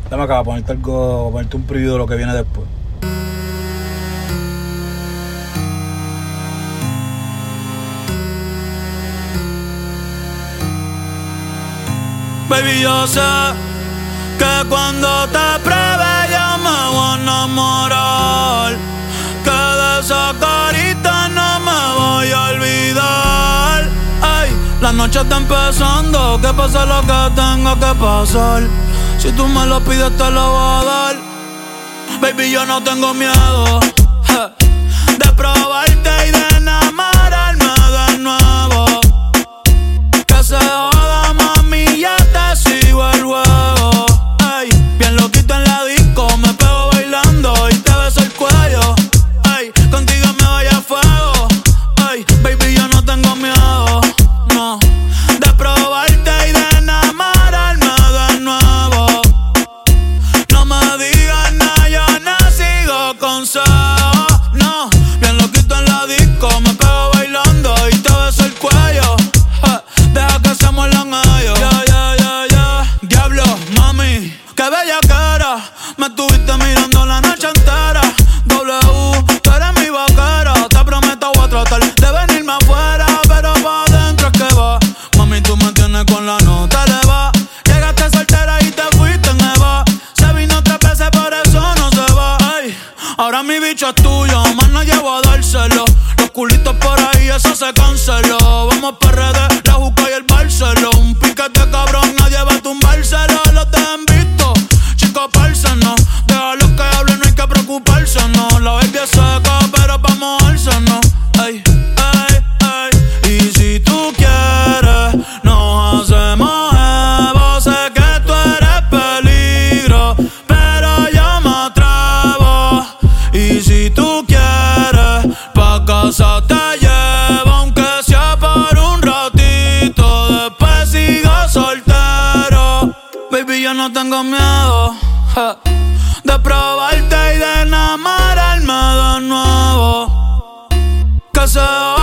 Dame acá, ponerte algo, ponerte un preview de lo que viene después. Baby, yo sé que cuando te pruebe yo me voy a enamorar, que de esa carita no me voy a olvidar. Ay, la noche está empezando, que pase lo que tenga que pasar. Si tú me lo pides te lo voy a dar. Baby, yo no tengo miedo de probarte y de enamorarme de nuevo. Que se joda, mami, ya te sigo el juego. Ay, bien loquito en la disco, me pego bailando y te beso el cuello. Ay, contigo me voy a fuego. Ay, baby, yo no tengo miedo, no, de probarte y de enamorarme de nuevo. No me digas nada, yo no sigo consejos, no. Bien loquito en la disco, me pego bailando y te beso el cuello. Deja que se muerdan ellos. Diablo, mami, qué bella cara. Me estuviste mirando la noche entera. W, tú eres mi vaquera. Te prometo voy a tratar de venirme afuera, pero pa' adentro es que va. Mami, tú me tienes con la nota eleva. Llegaste soltera y te fuiste en Eva. Se vino 3 veces, por eso no se va. Ay, ahora mi bicho es tuyo, más no llevo a dárselo. Los culitos por ahí, eso se canceló. Vamos pa' RD, la Juca y el Barceló. Un piquete cabrón, nadie va a tumbárselo. Los dejan visto, chicos, no. Déjalo que hablen, no hay que preocuparse, no. La baby es seca, pero pa' mojarse, no. Ay, ay, ay. Y si tú quieres, nos hacemos evo. Sé que tú eres peligro, pero yo me atrevo. Y si tú quieres, pa' casa te llevo, aunque sea por un ratito. Después sigo soltero. Baby, yo no tengo miedo de probarte y de enamorarme de nuevo. Que se